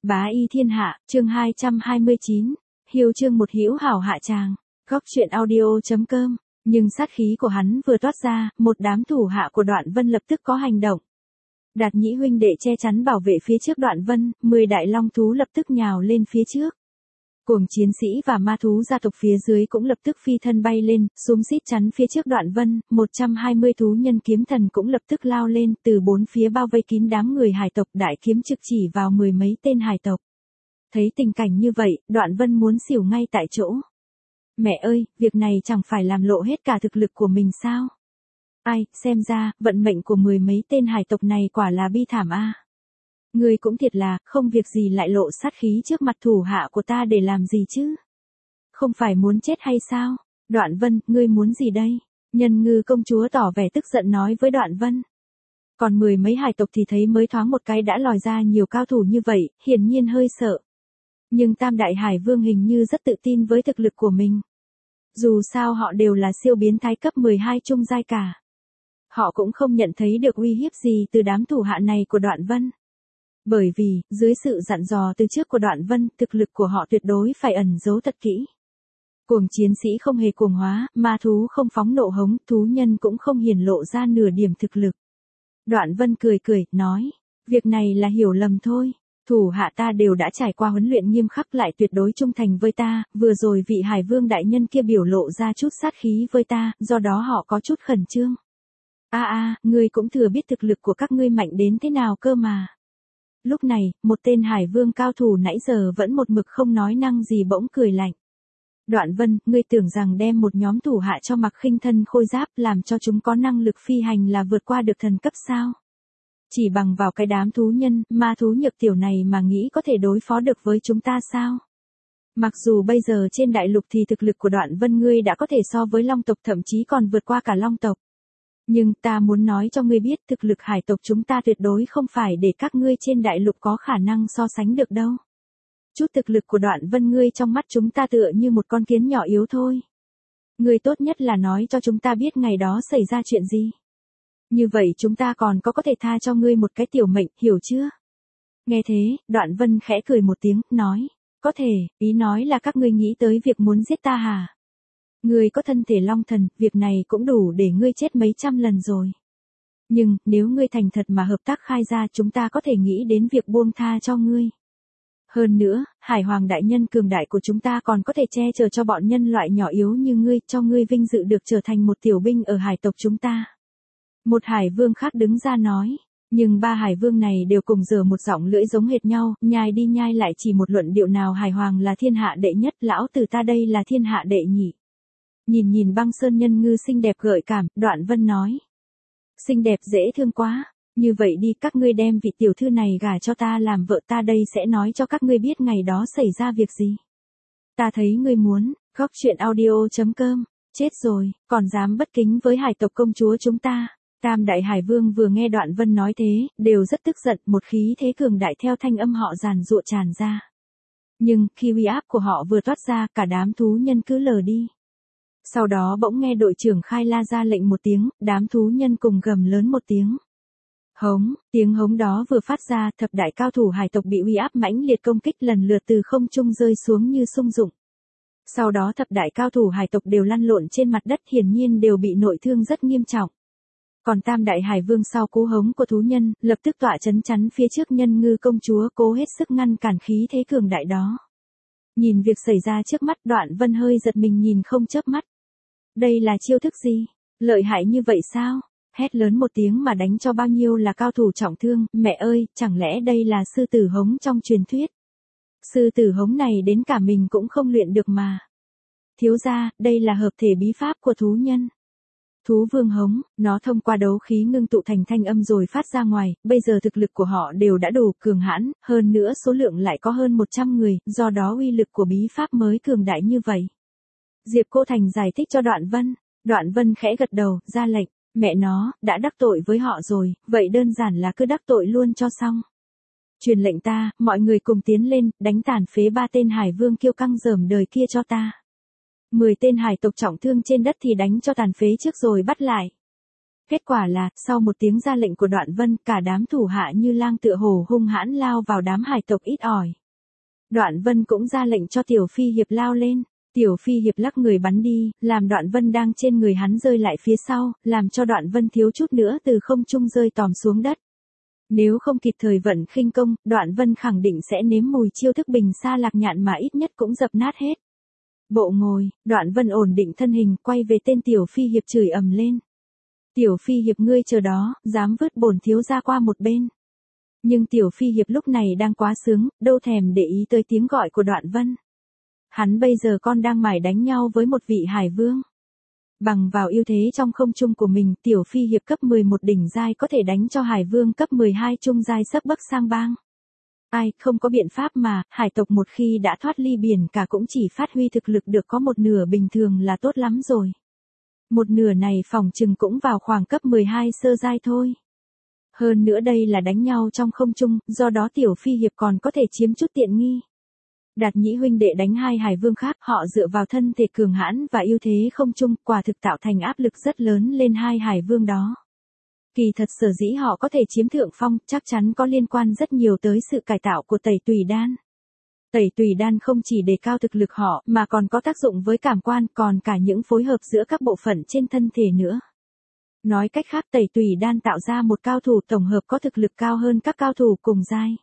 Bá y thiên hạ, chương 229, hiếu chương một hữu hảo hạ tràng, góc truyện audio.com, nhưng sát khí của hắn vừa toát ra, một đám thủ hạ của Đoạn Vân lập tức có hành động. Đạt Nhĩ huynh đệ che chắn bảo vệ phía trước Đoạn Vân, 10 đại long thú lập tức nhào lên phía trước. Cuồng chiến sĩ và ma thú gia tộc phía dưới cũng lập tức phi thân bay lên, xúm xít chắn phía trước Đoạn Vân, 120 thú nhân kiếm thần cũng lập tức lao lên, từ bốn phía bao vây kín đám người hải tộc, đại kiếm trực chỉ vào mười mấy tên hải tộc. Thấy tình cảnh như vậy, Đoạn Vân muốn xỉu ngay tại chỗ. Mẹ ơi, việc này chẳng phải làm lộ hết cả thực lực của mình sao? Ai, xem ra, vận mệnh của mười mấy tên hải tộc này quả là bi thảm a. Ngươi cũng thiệt là, không việc gì lại lộ sát khí trước mặt thủ hạ của ta để làm gì chứ? Không phải muốn chết hay sao? Đoạn Vân, ngươi muốn gì đây? Nhân Ngư công chúa tỏ vẻ tức giận nói với Đoạn Vân. Còn mười mấy hải tộc thì thấy mới thoáng một cái đã lòi ra nhiều cao thủ như vậy, hiển nhiên hơi sợ. Nhưng Tam Đại Hải Vương hình như rất tự tin với thực lực của mình. Dù sao họ đều là siêu biến thái cấp 12 trung giai cả. Họ cũng không nhận thấy được uy hiếp gì từ đám thủ hạ này của Đoạn Vân. Bởi vì, dưới sự dặn dò từ trước của Đoạn Vân, thực lực của họ tuyệt đối phải ẩn giấu thật kỹ. Cuồng chiến sĩ không hề cuồng hóa, ma thú không phóng nộ hống, thú nhân cũng không hiển lộ ra nửa điểm thực lực. Đoạn Vân cười cười, nói, việc này là hiểu lầm thôi. Thủ hạ ta đều đã trải qua huấn luyện nghiêm khắc lại tuyệt đối trung thành với ta, vừa rồi vị Hải Vương đại nhân kia biểu lộ ra chút sát khí với ta, do đó họ có chút khẩn trương. Ngươi cũng thừa biết thực lực của các ngươi mạnh đến thế nào cơ mà. Lúc này, một tên Hải Vương cao thủ nãy giờ vẫn một mực không nói năng gì bỗng cười lạnh. Đoạn Vân, ngươi tưởng rằng đem một nhóm thủ hạ cho mặc khinh thân khôi giáp làm cho chúng có năng lực phi hành là vượt qua được thần cấp sao? Chỉ bằng vào cái đám thú nhân, ma thú nhược tiểu này mà nghĩ có thể đối phó được với chúng ta sao? Mặc dù bây giờ trên đại lục thì thực lực của Đoạn Vân ngươi đã có thể so với long tộc, thậm chí còn vượt qua cả long tộc. Nhưng ta muốn nói cho ngươi biết thực lực hải tộc chúng ta tuyệt đối không phải để các ngươi trên đại lục có khả năng so sánh được đâu. Chút thực lực của Đoạn Vân ngươi trong mắt chúng ta tựa như một con kiến nhỏ yếu thôi. Ngươi tốt nhất là nói cho chúng ta biết ngày đó xảy ra chuyện gì. Như vậy chúng ta còn có thể tha cho ngươi một cái tiểu mệnh, hiểu chưa? Nghe thế, Đoạn Vân khẽ cười một tiếng, nói, có thể, ý nói là các ngươi nghĩ tới việc muốn giết ta hả? Ngươi có thân thể long thần, việc này cũng đủ để ngươi chết mấy trăm lần rồi. Nhưng, nếu ngươi thành thật mà hợp tác khai ra chúng ta có thể nghĩ đến việc buông tha cho ngươi. Hơn nữa, Hải Hoàng đại nhân cường đại của chúng ta còn có thể che chở cho bọn nhân loại nhỏ yếu như ngươi, cho ngươi vinh dự được trở thành một tiểu binh ở hải tộc chúng ta. Một Hải Vương khác đứng ra nói, nhưng ba Hải Vương này đều cùng giở một giọng lưỡi giống hệt nhau, nhai đi nhai lại chỉ một luận điệu nào Hải Hoàng là thiên hạ đệ nhất, lão tử ta đây là thiên hạ đệ nhị. Nhìn Băng Sơn Nhân Ngư xinh đẹp gợi cảm, Đoạn Vân nói. Xinh đẹp dễ thương quá, như vậy đi các ngươi đem vị tiểu thư này gả cho ta làm vợ, ta đây sẽ nói cho các ngươi biết ngày đó xảy ra việc gì. Ta thấy ngươi muốn, góc truyện audio.com, chết rồi, còn dám bất kính với hải tộc công chúa chúng ta. Tam Đại Hải Vương vừa nghe Đoạn Vân nói thế, đều rất tức giận, một khí thế cường đại theo thanh âm họ giàn giụa tràn ra. Nhưng, khi uy áp của họ vừa toát ra, cả đám thú nhân cứ lờ đi. Sau đó bỗng nghe đội trưởng Khai La ra lệnh một tiếng, đám thú nhân cùng gầm lớn một tiếng. Hống, tiếng hống đó vừa phát ra, thập đại cao thủ hải tộc bị uy áp mãnh liệt công kích lần lượt từ không trung rơi xuống như sung dụng. Sau đó thập đại cao thủ hải tộc đều lăn lộn trên mặt đất, hiển nhiên đều bị nội thương rất nghiêm trọng. Còn Tam Đại Hải Vương sau cú hống của thú nhân, lập tức tọa chấn chắn phía trước Nhân Ngư công chúa, cố hết sức ngăn cản khí thế cường đại đó. Nhìn việc xảy ra trước mắt, Đoạn Vân hơi giật mình nhìn không chớp mắt. Đây là chiêu thức gì? Lợi hại như vậy sao? Hét lớn một tiếng mà đánh cho bao nhiêu là cao thủ trọng thương, mẹ ơi, chẳng lẽ đây là sư tử hống trong truyền thuyết? Sư tử hống này đến cả mình cũng không luyện được mà. Thiếu gia, đây là hợp thể bí pháp của thú nhân. Thú vương hống, nó thông qua đấu khí ngưng tụ thành thanh âm rồi phát ra ngoài, bây giờ thực lực của họ đều đã đủ cường hãn, hơn nữa số lượng lại có hơn 100 người, do đó uy lực của bí pháp mới cường đại như vậy. Diệp Cô Thành giải thích cho Đoạn Vân khẽ gật đầu, ra lệnh, mẹ nó, đã đắc tội với họ rồi, vậy đơn giản là cứ đắc tội luôn cho xong. Truyền lệnh ta, mọi người cùng tiến lên, đánh tàn phế 3 tên Hải Vương kiêu căng rờm đời kia cho ta. 10 tên hải tộc trọng thương trên đất thì đánh cho tàn phế trước rồi bắt lại. Kết quả là, sau một tiếng ra lệnh của Đoạn Vân, cả đám thủ hạ như lang tựa hổ hung hãn lao vào đám hải tộc ít ỏi. Đoạn Vân cũng ra lệnh cho Tiểu Phi Hiệp lao lên. Tiểu Phi Hiệp lắc người bắn đi, làm Đoạn Vân đang trên người hắn rơi lại phía sau, làm cho Đoạn Vân thiếu chút nữa từ không trung rơi tòm xuống đất. Nếu không kịp thời vận khinh công, Đoạn Vân khẳng định sẽ nếm mùi chiêu thức bình xa lạc nhạn mà ít nhất cũng dập nát hết. Bộ ngồi, Đoạn Vân ổn định thân hình, quay về tên Tiểu Phi Hiệp chửi ầm lên. Tiểu Phi Hiệp ngươi chờ đó, dám vứt bổn thiếu gia qua một bên. Nhưng Tiểu Phi Hiệp lúc này đang quá sướng, đâu thèm để ý tới tiếng gọi của Đoạn Vân. Hắn bây giờ con đang mải đánh nhau với một vị hải vương. Bằng vào ưu thế trong không trung của mình, Tiểu Phi Hiệp cấp 11 đỉnh giai có thể đánh cho hải vương cấp 12 trung giai sấp bấc sang bang. Ai, không có biện pháp mà, hải tộc một khi đã thoát ly biển cả cũng chỉ phát huy thực lực được có một nửa bình thường là tốt lắm rồi. Một nửa này phỏng chừng cũng vào khoảng cấp 12 sơ giai thôi. Hơn nữa đây là đánh nhau trong không trung, do đó Tiểu Phi Hiệp còn có thể chiếm chút tiện nghi. Đạt Nhĩ huynh đệ đánh hai hải vương khác, họ dựa vào thân thể cường hãn và ưu thế không trung, quả thực tạo thành áp lực rất lớn lên hai hải vương đó. Kỳ thật sở dĩ họ có thể chiếm thượng phong, chắc chắn có liên quan rất nhiều tới sự cải tạo của tẩy tùy đan. Tẩy tùy đan không chỉ đề cao thực lực họ, mà còn có tác dụng với cảm quan, còn cả những phối hợp giữa các bộ phận trên thân thể nữa. Nói cách khác, tẩy tùy đan tạo ra một cao thủ tổng hợp có thực lực cao hơn các cao thủ cùng giai.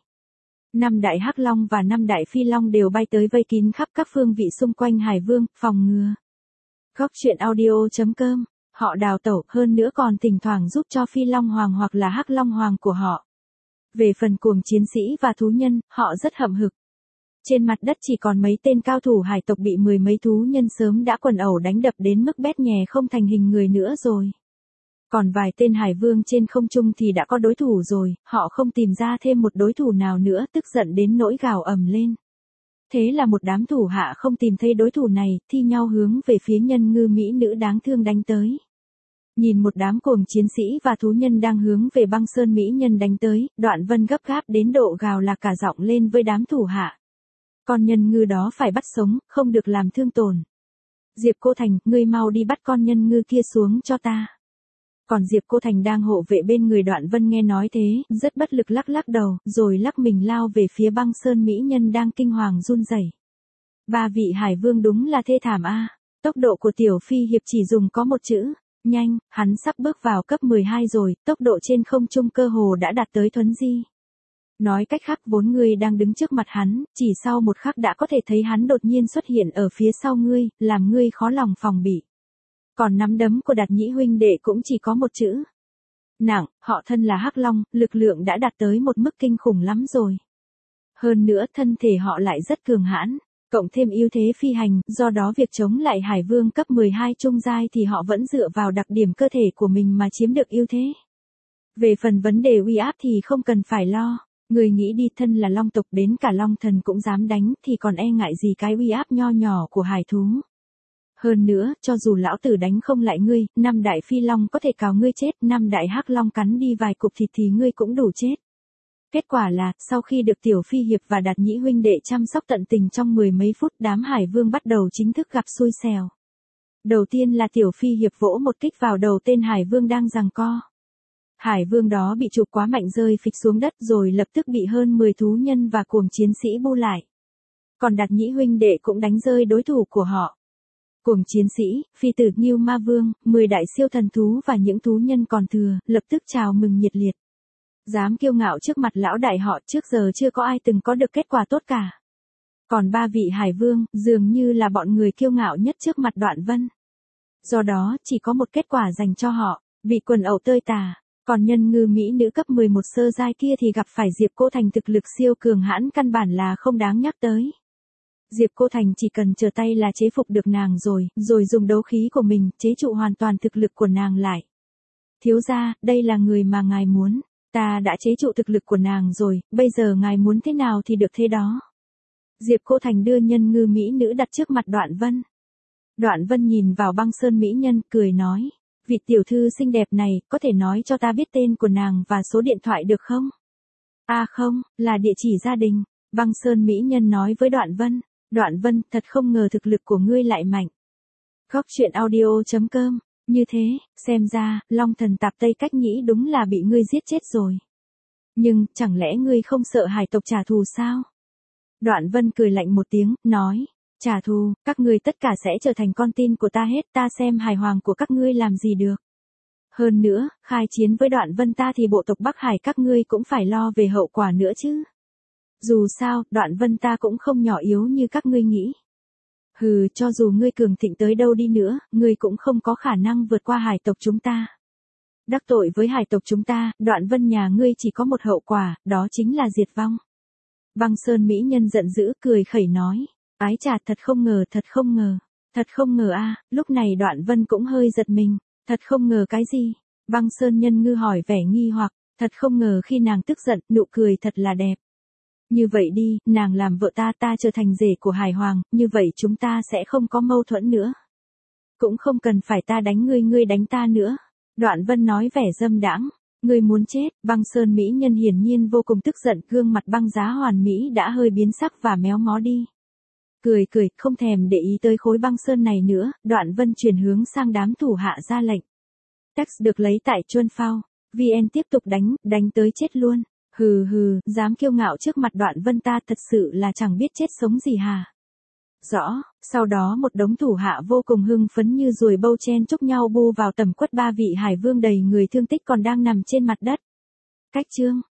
5 đại hắc long và 5 đại phi long đều bay tới vây kín khắp các phương vị xung quanh hải vương, phòng ngừa. Góc truyện audio.com, họ đào tẩu, hơn nữa còn thỉnh thoảng giúp cho phi long hoàng hoặc là hắc long hoàng của họ. Về phần cuồng chiến sĩ và thú nhân, họ rất hậm hực. Trên mặt đất chỉ còn mấy tên cao thủ hải tộc bị mười mấy thú nhân sớm đã quần ẩu đánh đập đến mức bét nhè không thành hình người nữa rồi. Còn vài tên hải vương trên không trung thì đã có đối thủ rồi, họ không tìm ra thêm một đối thủ nào nữa, tức giận đến nỗi gào ầm lên. Thế là một đám thủ hạ không tìm thấy đối thủ này, thi nhau hướng về phía nhân ngư mỹ nữ đáng thương đánh tới. Nhìn một đám cuồng chiến sĩ và thú nhân đang hướng về băng sơn mỹ nhân đánh tới, Đoạn Vân gấp gáp đến độ gào là cả giọng lên với đám thủ hạ. Con nhân ngư đó phải bắt sống, không được làm thương tổn. Diệp Cô Thành, ngươi mau đi bắt con nhân ngư kia xuống cho ta. Còn Diệp Cô Thành đang hộ vệ bên người Đoạn Vân nghe nói thế, rất bất lực lắc lắc đầu, rồi lắc mình lao về phía băng sơn mỹ nhân đang kinh hoàng run rẩy. Ba vị hải vương đúng là thê thảm a. Tốc độ của Tiểu Phi Hiệp chỉ dùng có một chữ, nhanh, hắn sắp bước vào cấp 12 rồi, tốc độ trên không trung cơ hồ đã đạt tới thuấn di. Nói cách khác vốn ngươi đang đứng trước mặt hắn, chỉ sau một khắc đã có thể thấy hắn đột nhiên xuất hiện ở phía sau ngươi, làm ngươi khó lòng phòng bị. Còn nắm đấm của Đạt Nhĩ huynh đệ cũng chỉ có một chữ. Nặng, họ thân là hắc long, lực lượng đã đạt tới một mức kinh khủng lắm rồi. Hơn nữa thân thể họ lại rất cường hãn, cộng thêm ưu thế phi hành, do đó việc chống lại hải vương cấp 12 trung giai thì họ vẫn dựa vào đặc điểm cơ thể của mình mà chiếm được ưu thế. Về phần vấn đề uy áp thì không cần phải lo. Người nghĩ đi, thân là long tộc đến cả long thần cũng dám đánh thì còn e ngại gì cái uy áp nho nhỏ của hải thú. Hơn nữa, cho dù lão tử đánh không lại ngươi, 5 đại phi long có thể cào ngươi chết, 5 đại hắc long cắn đi vài cục thịt thì ngươi cũng đủ chết. Kết quả là, sau khi được Tiểu Phi Hiệp và Đạt Nhĩ huynh đệ chăm sóc tận tình trong mười mấy phút, đám hải vương bắt đầu chính thức gặp xui xẻo. Đầu tiên là Tiểu Phi Hiệp vỗ một kích vào đầu tên hải vương đang giằng co. Hải vương đó bị chụp quá mạnh rơi phịch xuống đất rồi lập tức bị hơn 10 thú nhân và cuồng chiến sĩ bu lại. Còn Đạt Nhĩ huynh đệ cũng đánh rơi đối thủ của họ. Cuồng chiến sĩ, phi tử Ngưu Ma Vương, 10 đại siêu thần thú và những thú nhân còn thừa, lập tức chào mừng nhiệt liệt. Dám kiêu ngạo trước mặt lão đại họ, trước giờ chưa có ai từng có được kết quả tốt cả. Còn ba vị hải vương, dường như là bọn người kiêu ngạo nhất trước mặt Đoạn Vân. Do đó, chỉ có một kết quả dành cho họ, bị quần ẩu tơi tả. Còn nhân ngư mỹ nữ cấp 11 sơ giai kia thì gặp phải Diệp Cô Thành thực lực siêu cường hãn, căn bản là không đáng nhắc tới. Diệp Cô Thành chỉ cần chờ tay là chế phục được nàng rồi dùng đấu khí của mình chế trụ hoàn toàn thực lực của nàng lại. Thiếu gia, đây là người mà ngài muốn. Ta đã chế trụ thực lực của nàng rồi, bây giờ ngài muốn thế nào thì được thế đó. Diệp Cô Thành đưa nhân ngư mỹ nữ đặt trước mặt Đoạn Vân. Đoạn Vân nhìn vào băng sơn mỹ nhân, cười nói. Vị tiểu thư xinh đẹp này, có thể nói cho ta biết tên của nàng và số điện thoại được không? À không, là địa chỉ gia đình. Băng sơn mỹ nhân nói với Đoạn Vân. Đoạn Vân, thật không ngờ thực lực của ngươi lại mạnh. Góc truyện audio.com Như thế, xem ra, Long Thần Tạp Tây Cách Nhĩ đúng là bị ngươi giết chết rồi. Nhưng, chẳng lẽ ngươi không sợ hải tộc trả thù sao? Đoạn Vân cười lạnh một tiếng, nói, trả thù, các ngươi tất cả sẽ trở thành con tin của ta hết, ta xem hài hoàng của các ngươi làm gì được. Hơn nữa, khai chiến với Đoạn Vân ta thì bộ tộc Bắc Hải các ngươi cũng phải lo về hậu quả nữa chứ. Dù sao, Đoạn Vân ta cũng không nhỏ yếu như các ngươi nghĩ. Hừ, cho dù ngươi cường thịnh tới đâu đi nữa, ngươi cũng không có khả năng vượt qua hải tộc chúng ta. Đắc tội với hải tộc chúng ta, Đoạn Vân nhà ngươi chỉ có một hậu quả, đó chính là diệt vong. Băng Sơn mỹ nhân giận dữ cười khẩy nói, ái chà, thật không ngờ a. Lúc này Đoạn Vân cũng hơi giật mình, thật không ngờ cái gì? Băng Sơn nhân ngư hỏi vẻ nghi hoặc, thật không ngờ khi nàng tức giận, nụ cười thật là đẹp. Như vậy đi, nàng làm vợ ta, ta trở thành rể của Hải Hoàng, như vậy chúng ta sẽ không có mâu thuẫn nữa. Cũng không cần phải ta đánh ngươi, ngươi đánh ta nữa. Đoạn Vân nói vẻ dâm đãng, ngươi muốn chết. Băng Sơn mỹ nhân hiển nhiên vô cùng tức giận, gương mặt băng giá hoàn mỹ đã hơi biến sắc và méo mó đi. Cười, không thèm để ý tới khối băng sơn này nữa, Đoạn Vân chuyển hướng sang đám thủ hạ ra lệnh. Text được lấy tại Chuân Phao, VN tiếp tục đánh tới chết luôn. Hừ, dám kiêu ngạo trước mặt Đoạn Vân ta thật sự là chẳng biết chết sống gì hả? Rõ, sau đó một đống thủ hạ vô cùng hưng phấn như ruồi bâu chen chúc nhau bu vào tầm quất ba vị hải vương đầy người thương tích còn đang nằm trên mặt đất. Cách chương